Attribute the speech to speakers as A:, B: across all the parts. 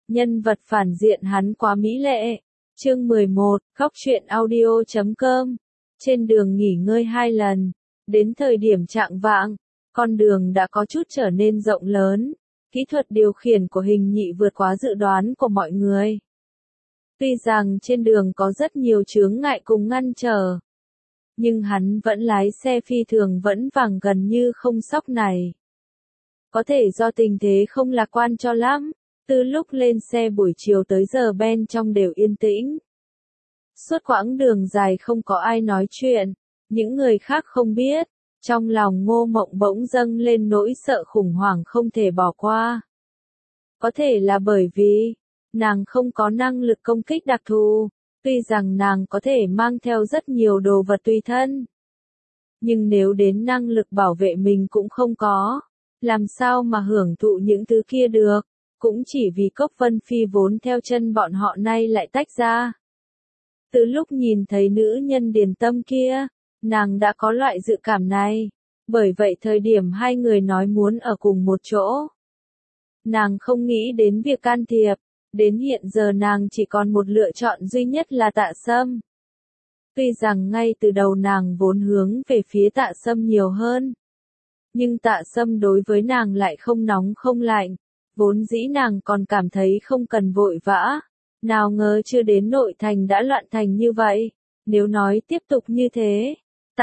A: Nhân vật phản diện hắn quá mỹ lệ. Chương 11, Góc truyện audio.com. Trên đường nghỉ ngơi 2 lần, đến thời điểm chạng vạng, con đường đã có chút trở nên rộng lớn, kỹ thuật điều khiển của Hình Nhị vượt quá dự đoán của mọi người. Tuy rằng trên đường có rất nhiều chướng ngại cùng ngăn trở, nhưng hắn vẫn lái xe phi thường vững vàng gần như không sóc này. Có thể do tình thế không lạc quan cho lắm, từ lúc lên xe buổi chiều tới giờ bên trong đều yên tĩnh. Suốt quãng đường dài không có ai nói chuyện, những người khác không biết, trong lòng Ngô Mộng bỗng dâng lên nỗi sợ khủng hoảng không thể bỏ qua. Có thể là bởi vì, nàng không có năng lực công kích đặc thù, tuy rằng nàng có thể mang theo rất nhiều đồ vật tùy thân. Nhưng nếu đến năng lực bảo vệ mình cũng không có, làm sao mà hưởng thụ những thứ kia được, cũng chỉ vì Cốc Vân Phi vốn theo chân bọn họ nay lại tách ra. Từ lúc nhìn thấy nữ nhân Điền Tâm kia, nàng đã có loại dự cảm này, bởi vậy thời điểm hai người nói muốn ở cùng một chỗ, nàng không nghĩ đến việc can thiệp, đến hiện giờ nàng chỉ còn một lựa chọn duy nhất là Tạ Sâm. Tuy rằng ngay từ đầu nàng vốn hướng về phía Tạ Sâm nhiều hơn, nhưng Tạ Sâm đối với nàng lại không nóng không lạnh, vốn dĩ nàng còn cảm thấy không cần vội vã, nào ngờ chưa đến nội thành đã loạn thành như vậy, nếu nói tiếp tục như thế.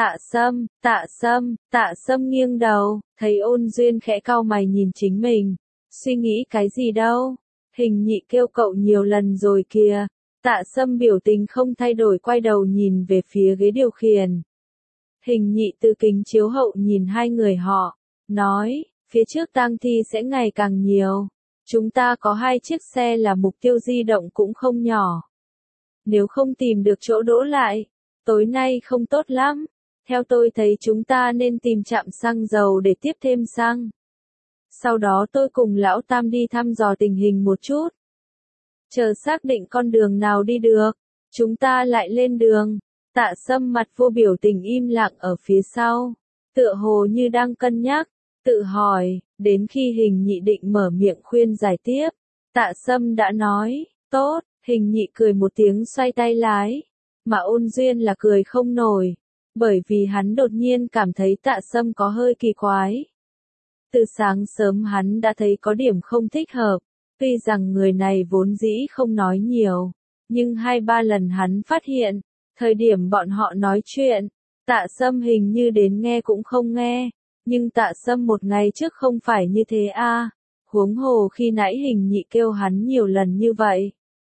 A: Tạ Sâm nghiêng đầu, thấy Ôn Duyên khẽ cau mày nhìn chính mình, suy nghĩ cái gì đâu, Hình Nhị kêu cậu nhiều lần rồi kìa. Tạ Sâm biểu tình không thay đổi quay đầu nhìn về phía ghế điều khiển. Hình Nhị từ kính chiếu hậu nhìn hai người họ, nói, phía trước tang thi sẽ ngày càng nhiều. Chúng ta có 2 chiếc xe là mục tiêu di động cũng không nhỏ. Nếu không tìm được chỗ đỗ lại, tối nay không tốt lắm. Theo tôi thấy chúng ta nên tìm trạm xăng dầu để tiếp thêm xăng. Sau đó tôi cùng Lão Tam đi thăm dò tình hình một chút. Chờ xác định con đường nào đi được, chúng ta lại lên đường. Tạ Sâm mặt vô biểu tình im lặng ở phía sau, tựa hồ như đang cân nhắc, tự hỏi, đến khi Hình Nhị định mở miệng khuyên giải tiếp, Tạ Sâm đã nói, tốt, Hình Nhị cười một tiếng xoay tay lái, mà Ôn Duyên là cười không nổi, bởi vì hắn đột nhiên cảm thấy Tạ Sâm có hơi kỳ quái. Từ sáng sớm hắn đã thấy có điểm không thích hợp, tuy rằng người này vốn dĩ không nói nhiều, nhưng 2-3 lần hắn phát hiện, thời điểm bọn họ nói chuyện, Tạ Sâm hình như đến nghe cũng không nghe, nhưng Tạ Sâm một ngày trước không phải như thế à, huống hồ khi nãy Hình Nhị kêu hắn nhiều lần như vậy.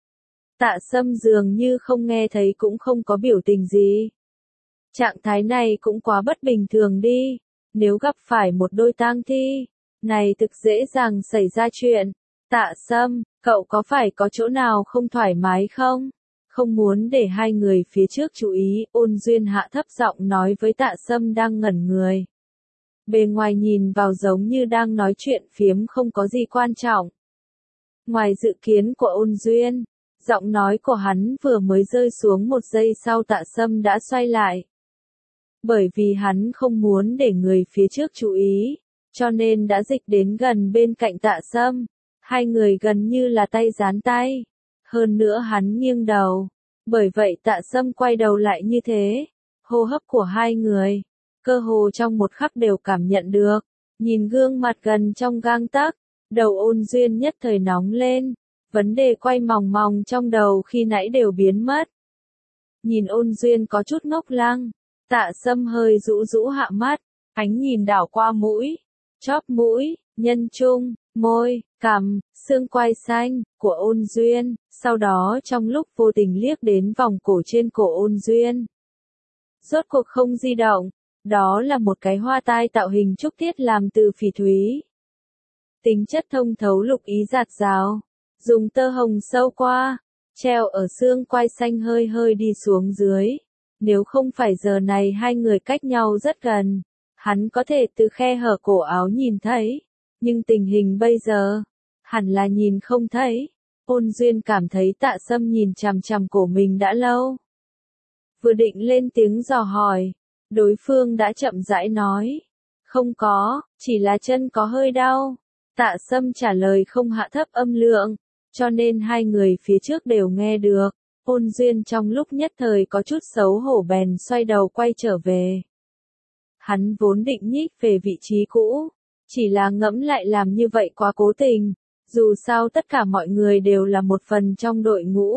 A: Tạ Sâm dường như không nghe thấy cũng không có biểu tình gì. Trạng thái này cũng quá bất bình thường đi, nếu gặp phải một đôi tang thi, này thực dễ dàng xảy ra chuyện. Tạ Sâm, cậu có phải có chỗ nào không thoải mái không? Không muốn để hai người phía trước chú ý, Ôn Duyên hạ thấp giọng nói với Tạ Sâm đang ngẩn người. Bề ngoài nhìn vào giống như đang nói chuyện phiếm không có gì quan trọng. Ngoài dự kiến của Ôn Duyên, giọng nói của hắn vừa mới rơi xuống một giây sau Tạ Sâm đã xoay lại. Bởi vì hắn không muốn để người phía trước chú ý, cho nên đã dịch đến gần bên cạnh Tạ Sâm. Hai người gần như là tay dán tay. Hơn nữa hắn nghiêng đầu. Bởi vậy Tạ Sâm quay đầu lại như thế. Hô hấp của hai người, cơ hồ trong một khắc đều cảm nhận được. Nhìn gương mặt gần trong gang tấc, đầu Ôn Duyên nhất thời nóng lên. Vấn đề quay mòng mòng trong đầu khi nãy đều biến mất. Nhìn Ôn Duyên có chút ngốc lăng, Tạ Sâm hơi rũ rũ hạ mắt, ánh nhìn đảo qua mũi, chóp mũi, nhân trung, môi, cằm, xương quai xanh của Ôn Duyên, sau đó trong lúc vô tình liếc đến vòng cổ trên cổ Ôn Duyên. Rốt cuộc không di động, đó là một cái hoa tai tạo hình trúc tiết làm từ phỉ thúy. Tính chất thông thấu lục ý rạt rào, dùng tơ hồng sâu qua, treo ở xương quai xanh hơi hơi đi xuống dưới. Nếu không phải giờ này hai người cách nhau rất gần, hắn có thể từ khe hở cổ áo nhìn thấy, nhưng tình hình bây giờ, hẳn là nhìn không thấy. Ôn Duyên cảm thấy Tạ Sâm nhìn chằm chằm cổ mình đã lâu. Vừa định lên tiếng dò hỏi, đối phương đã chậm rãi nói, không có, chỉ là chân có hơi đau. Tạ Sâm trả lời không hạ thấp âm lượng, cho nên hai người phía trước đều nghe được. Ôn Duyên trong lúc nhất thời có chút xấu hổ bèn xoay đầu quay trở về. Hắn vốn định nhích về vị trí cũ, chỉ là ngẫm lại làm như vậy quá cố tình, dù sao tất cả mọi người đều là một phần trong đội ngũ.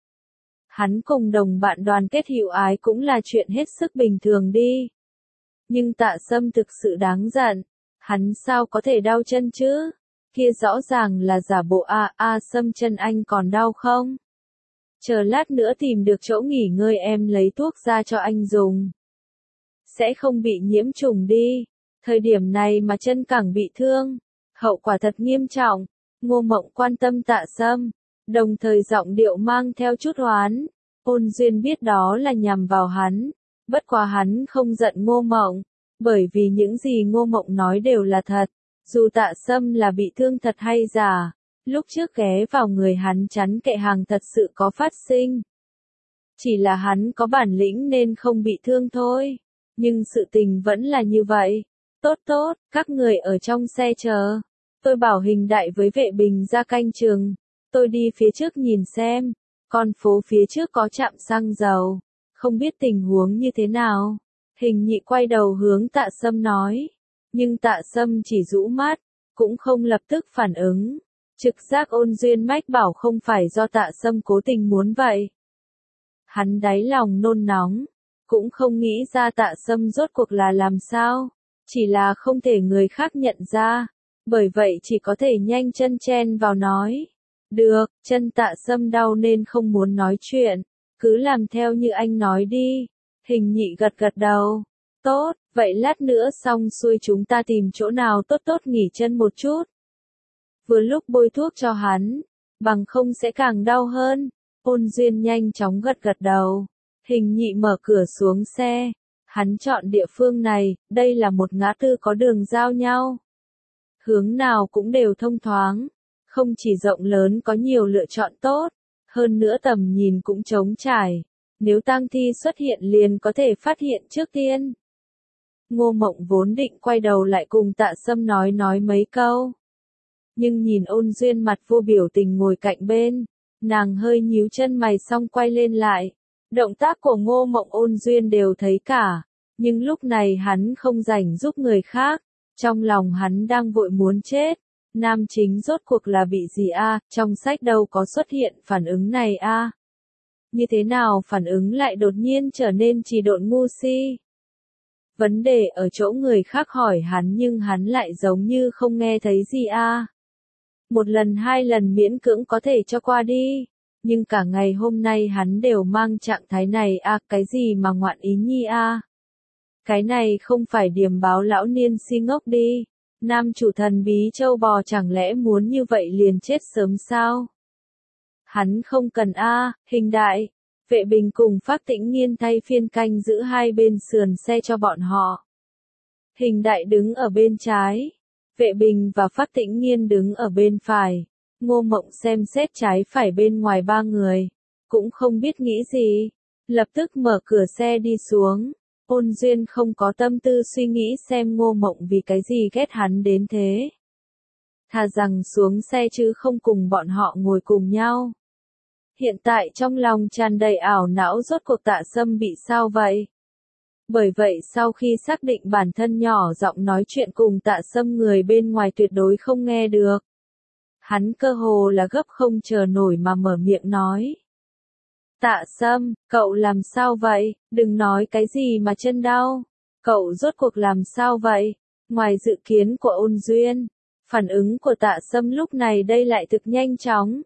A: Hắn cùng đồng bạn đoàn kết hữu ái cũng là chuyện hết sức bình thường đi. Nhưng Tạ Sâm thực sự đáng giận, hắn sao có thể đau chân chứ? Kia rõ ràng là giả bộ Sâm chân anh còn đau không? Chờ lát nữa tìm được chỗ nghỉ ngơi em lấy thuốc ra cho anh dùng. Sẽ không bị nhiễm trùng đi, thời điểm này mà chân càng bị thương, hậu quả thật nghiêm trọng. Ngô Mộng quan tâm Tạ Sâm, đồng thời giọng điệu mang theo chút oán. Ôn Duyên biết đó là nhằm vào hắn, bất quá hắn không giận Ngô Mộng, bởi vì những gì Ngô Mộng nói đều là thật, dù Tạ Sâm là bị thương thật hay giả, lúc trước ghé vào người hắn chắn kệ hàng thật sự có phát sinh. Chỉ là hắn có bản lĩnh nên không bị thương thôi, nhưng sự tình vẫn là như vậy. Tốt tốt, các người ở trong xe chờ, tôi bảo Hình Đại với Vệ Bình ra canh chừng, tôi đi phía trước nhìn xem. Con phố phía trước có trạm xăng dầu, không biết tình huống như thế nào. Hình Nhị quay đầu hướng Tạ Sâm nói, nhưng Tạ Sâm chỉ rũ mắt, cũng không lập tức phản ứng. Trực giác Ôn Duyên mách bảo không phải do Tạ Sâm cố tình muốn vậy. Hắn đáy lòng nôn nóng, cũng không nghĩ ra Tạ Sâm rốt cuộc là làm sao, chỉ là không thể người khác nhận ra, bởi vậy chỉ có thể nhanh chân chen vào nói. Được, chân Tạ Sâm đau nên không muốn nói chuyện, cứ làm theo như anh nói đi. Hình Nhị gật gật đầu. Tốt, vậy lát nữa xong xuôi chúng ta tìm chỗ nào tốt tốt nghỉ chân một chút. Vừa lúc bôi thuốc cho hắn, bằng không sẽ càng đau hơn. Ôn Duyên nhanh chóng gật gật đầu. Hình Nhị mở cửa xuống xe. Hắn chọn địa phương này, đây là một ngã tư có đường giao nhau. Hướng nào cũng đều thông thoáng. Không chỉ rộng lớn có nhiều lựa chọn tốt, hơn nữa tầm nhìn cũng trống trải. Nếu tang thi xuất hiện liền có thể phát hiện trước tiên. Ngô Mộng vốn định quay đầu lại cùng Tạ Sâm nói mấy câu. Nhưng nhìn Ôn Duyên mặt vô biểu tình ngồi cạnh bên, nàng hơi nhíu chân mày xong quay lên lại. Động tác của Ngô Mộng Ôn Duyên đều thấy cả, nhưng lúc này hắn không rảnh giúp người khác, trong lòng hắn đang vội muốn chết. Nam chính rốt cuộc là bị gì trong sách đâu có xuất hiện phản ứng này Như thế nào phản ứng lại đột nhiên trở nên trì độn ngu si? Vấn đề ở chỗ người khác hỏi hắn nhưng hắn lại giống như không nghe thấy gì Một lần hai lần miễn cưỡng có thể cho qua đi, nhưng cả ngày hôm nay hắn đều mang trạng thái này cái gì mà ngoạn ý nhi Cái này không phải điềm báo lão niên si ngốc đi. Nam chủ thần bí châu bò chẳng lẽ muốn như vậy liền chết sớm sao? Hắn không cần Hình Đại. Vệ Bình cùng Phác Tĩnh Nghiên thay phiên canh giữ hai bên sườn xe cho bọn họ. Hình Đại đứng ở bên trái. Vệ Bình và Phác Tĩnh Nghiên đứng ở bên phải. Ngô Mộng xem xét trái phải bên ngoài ba người. Cũng không biết nghĩ gì. Lập tức mở cửa xe đi xuống. Ôn Duyên không có tâm tư suy nghĩ xem Ngô Mộng vì cái gì ghét hắn đến thế. Thà rằng xuống xe chứ không cùng bọn họ ngồi cùng nhau. Hiện tại trong lòng tràn đầy ảo não rốt cuộc Tạ Sâm bị sao vậy? Bởi vậy sau khi xác định bản thân nhỏ giọng nói chuyện cùng Tạ Sâm người bên ngoài tuyệt đối không nghe được. Hắn cơ hồ là gấp không chờ nổi mà mở miệng nói. Tạ Sâm, cậu làm sao vậy? Đừng nói cái gì mà chân đau. Cậu rốt cuộc làm sao vậy? Ngoài dự kiến của Ôn Duyên, phản ứng của Tạ Sâm lúc này đây lại thực nhanh chóng.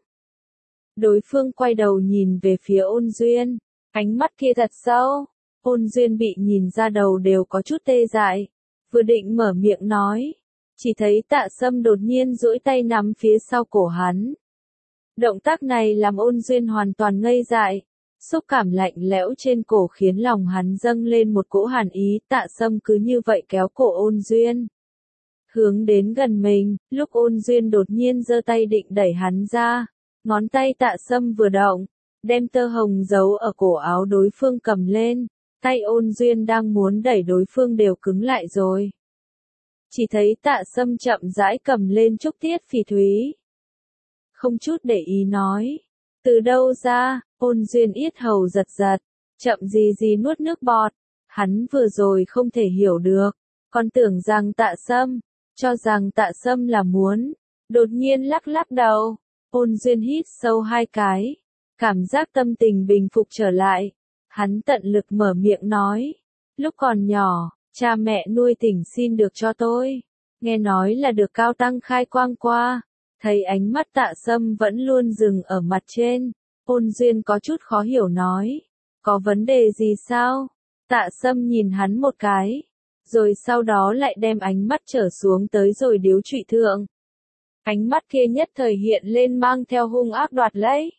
A: Đối phương quay đầu nhìn về phía Ôn Duyên, ánh mắt kia thật sâu. Ôn Duyên bị nhìn ra đầu đều có chút tê dại, vừa định mở miệng nói, chỉ thấy Tạ Sâm đột nhiên duỗi tay nắm phía sau cổ hắn. Động tác này làm Ôn Duyên hoàn toàn ngây dại, xúc cảm lạnh lẽo trên cổ khiến lòng hắn dâng lên một cỗ hàn ý. Tạ Sâm cứ như vậy kéo cổ Ôn Duyên, hướng đến gần mình, lúc Ôn Duyên đột nhiên giơ tay định đẩy hắn ra, ngón tay Tạ Sâm vừa động, đem tơ hồng giấu ở cổ áo đối phương cầm lên, tay Ôn Duyên đang muốn đẩy đối phương đều cứng lại rồi. Chỉ thấy Tạ Sâm chậm rãi cầm lên trúc tiết phỉ thúy. không chút để ý nói. Từ đâu ra, Ôn Duyên yết hầu giật giật, chậm gì nuốt nước bọt. Hắn vừa rồi không thể hiểu được, còn tưởng rằng Tạ Sâm, cho rằng Tạ Sâm là muốn. Đột nhiên lắc lắc đầu, Ôn Duyên hít sâu 2 cái, cảm giác tâm tình bình phục trở lại. Hắn tận lực mở miệng nói, lúc còn nhỏ, cha mẹ nuôi thỉnh xin được cho tôi, nghe nói là được Cao Tăng khai quang qua. Thấy ánh mắt Tạ Sâm vẫn luôn dừng ở mặt trên, Ôn Duyên có chút khó hiểu nói, có vấn đề gì sao? Tạ Sâm nhìn hắn một cái, rồi sau đó lại đem ánh mắt trở xuống tới rồi điếu trụy thượng. Ánh mắt kia nhất thời hiện lên mang theo hung ác đoạt lấy,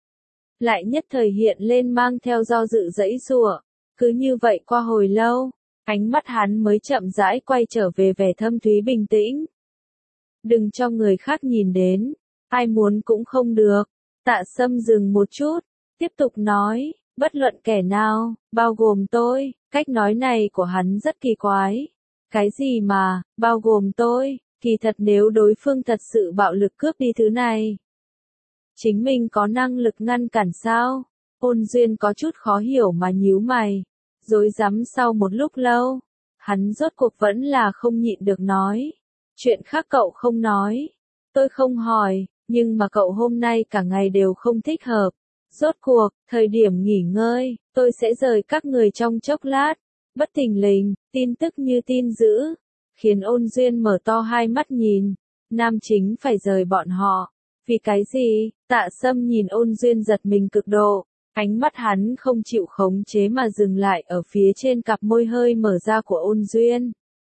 A: lại nhất thời hiện lên mang theo do dự giãy giụa. Cứ như vậy qua hồi lâu, ánh mắt hắn mới chậm rãi quay trở về vẻ thâm thúy bình tĩnh. Đừng cho người khác nhìn đến, ai muốn cũng không được. Tạ Sâm dừng một chút, tiếp tục nói, bất luận kẻ nào, bao gồm tôi. Cách nói này của hắn rất kỳ quái. Cái gì mà, bao gồm tôi, kỳ thật nếu đối phương thật sự bạo lực cướp đi thứ này, chính mình có năng lực ngăn cản sao? Ôn Duyên có chút khó hiểu mà nhíu mày, rối rắm sau một lúc lâu, hắn rốt cuộc vẫn là không nhịn được nói. Chuyện khác cậu không nói, tôi không hỏi, nhưng mà cậu hôm nay cả ngày đều không thích hợp. Rốt cuộc, thời điểm nghỉ ngơi, tôi sẽ rời các người trong chốc lát. Bất thình lình, tin tức như tin dữ, khiến Ôn Duyên mở to 2 mắt nhìn. Nam chính phải rời bọn họ. Vì cái gì? Tạ Sâm nhìn Ôn Duyên giật mình cực độ. Ánh mắt hắn không chịu khống chế mà dừng lại ở phía trên cặp môi hơi mở ra của Ôn Duyên.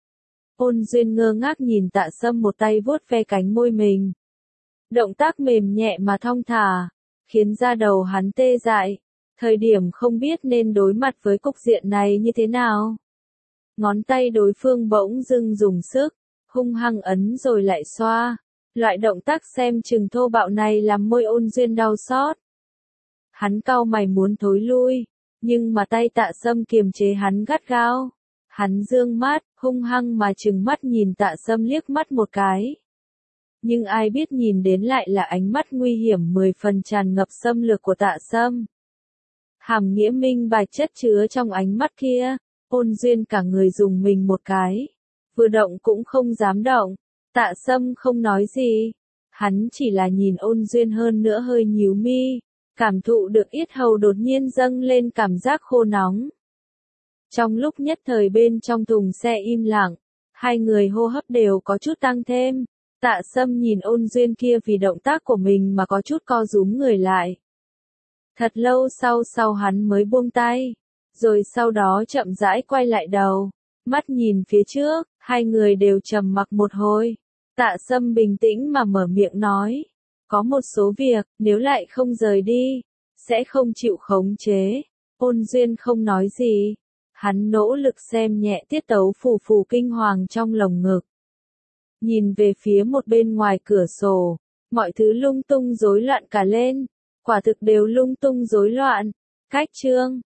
A: Ôn Duyên ngơ ngác nhìn Tạ Sâm một tay vuốt ve cánh môi mình. Động tác mềm nhẹ mà thong thả, khiến da đầu hắn tê dại. Thời điểm không biết nên đối mặt với cục diện này như thế nào. Ngón tay đối phương bỗng dưng dùng sức, hung hăng ấn rồi lại xoa. Loại động tác xem chừng thô bạo này làm môi Ôn Duyên đau xót. Hắn cau mày muốn thối lui, nhưng mà tay Tạ Sâm kiềm chế hắn gắt gao. Hắn dương mắt, hung hăng mà trừng mắt nhìn Tạ Sâm liếc mắt một cái. Nhưng ai biết nhìn đến lại là ánh mắt nguy hiểm 10 phần tràn ngập xâm lược của Tạ Sâm. Hàm nghĩa minh bạch chất chứa trong ánh mắt kia, Ôn Duyên cả người dùng mình một cái. Vừa động cũng không dám động. Tạ Sâm không nói gì. Hắn chỉ là nhìn Ôn Duyên hơn nữa hơi nhíu mi. Cảm thụ được yết hầu đột nhiên dâng lên cảm giác khô nóng. Trong lúc nhất thời bên trong thùng xe im lặng, 2 người hô hấp đều có chút tăng thêm. Tạ Sâm nhìn Ôn Duyên kia vì động tác của mình mà có chút co rúm người lại. Thật lâu sau hắn mới buông tay, rồi sau đó chậm rãi quay lại đầu, mắt nhìn phía trước, 2 người đều trầm mặc một hồi. Tạ Sâm bình tĩnh mà mở miệng nói, có một số việc, nếu lại không rời đi, sẽ không chịu khống chế. Ôn Duyên không nói gì, hắn nỗ lực xem nhẹ tiết tấu phù phù kinh hoàng trong lồng ngực. Nhìn về phía một bên ngoài cửa sổ, mọi thứ lung tung rối loạn cả lên, quả thực đều lung tung rối loạn. Cách chương